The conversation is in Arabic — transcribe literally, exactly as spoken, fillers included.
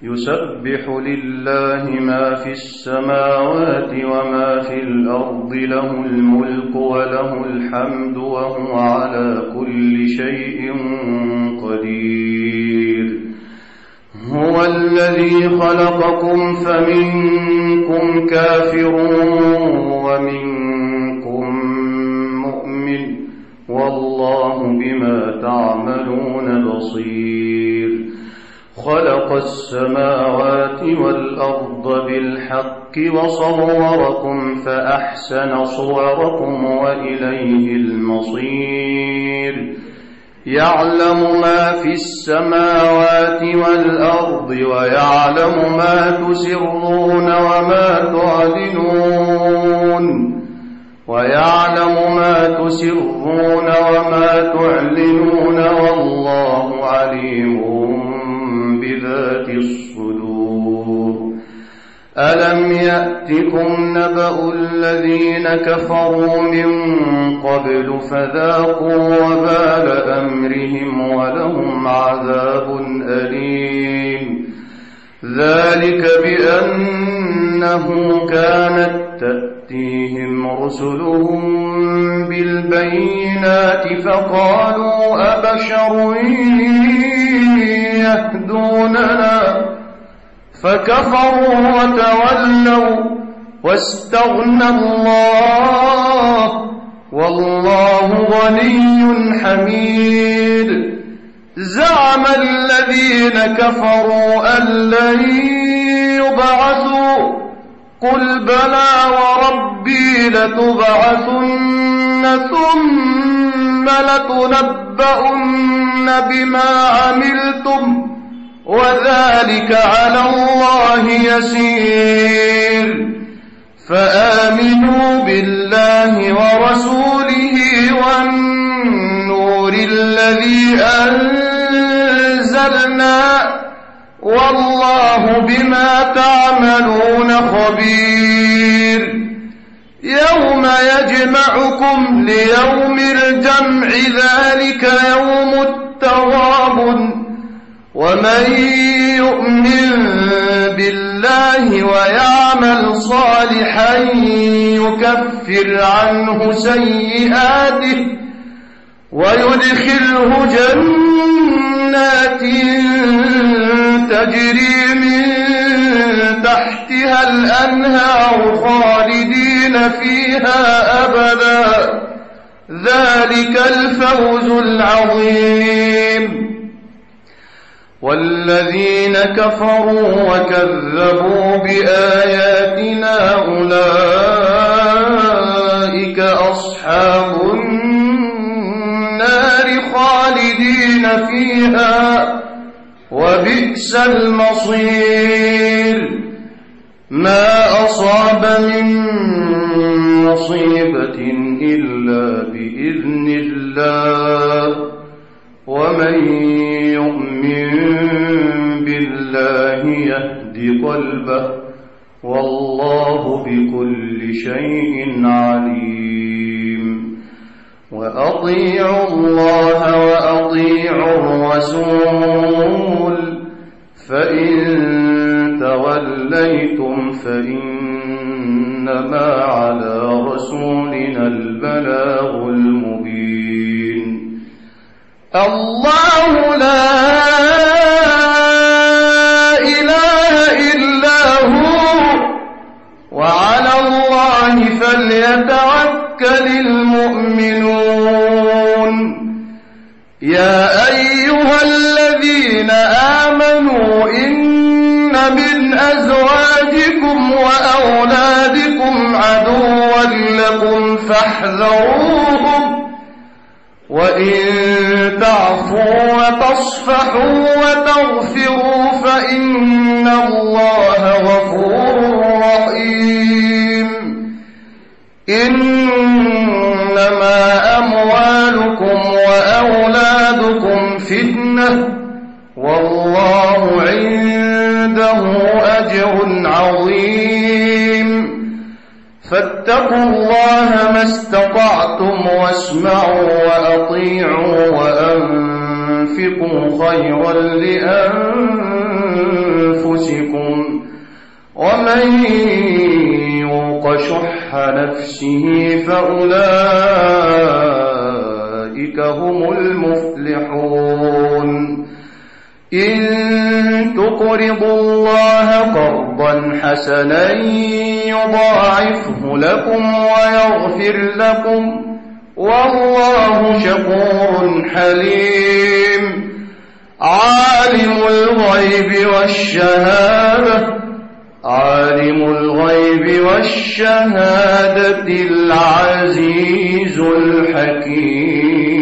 يسبح لله ما في السماوات وما في الأرض له الملك وله الحمد وهو على كل شيء قدير. هو الذي خلقكم فمنكم كافر ومنكم مؤمن والله بما تعملون بصير. خلق السماوات والأرض بالحق وصوركم فأحسن صوركم وإليه المصير. يعلم ما في السماوات والأرض ويعلم ما تسرون وما تعلنون ويعلم ما تسرون وما تعلنون والله عليم بذات الصدور. ألم يأتكم نبأ الذين كفروا من قبل فذاقوا وبال أمرهم ولهم عذاب أليم. ذلك بأنه كانت تأتيهم رسلهم بالبينات فقالوا أبشر يهدوننا فكفروا وتولوا واستغنى الله والله غني حميد. زعم الذين كفروا أن لن يبعثوا قل بلى وربي لتبعثن ثم لتنبؤن بما عملتم وذلك على الله يسير. فآمنوا بالله ورسوله والنور الذي أنزلنا والله بما تعملون خبير. يوم يجمعكم ليوم الجمع ذلك يوم التغابن. ومن يؤمن بالله ويعمل صالحا يكفر عنه سيئاته ويدخله جنات تجري من تحتها الأنهار خالدين فيها أبدا ذلك الفوز العظيم. والذين كفروا وكذبوا بآياتنا أولئك أصحاب النار خالدين فيها وبئس المصير. ما أصاب من مصيبة إلا بإذن الله ومن يؤمن بالله يهد قلبه والله بكل شيء عليم. وأطيعوا الله وأطيعوا الرسول فإن توليتم فإنما على رسولنا البلاغ المبين. الله لا إله إلا هو وعلى الله فليتوكل المؤمنون. يا أيها الذين آمنوا إن من أزواجكم وأولادكم عدوا لكم فاحذروهم وإن تعفوا وتصفحوا وتغفروا فإن الله غفور رحيم. إنما أموالكم وأولادكم فتنة والله عنده أجر عظيم. فاتقوا الله ما استطعتم واسمعوا وأطيعوا وأنفقوا خيرا لأنفسكم نفسه فأولئك هم المفلحون إن تقرضوا الله قرضا حسنا يضاعفه لكم ويغفر لكم والله شكور حليم عالم الغيب والشهادة عالم الغيب والشهادة العزيز الحكيم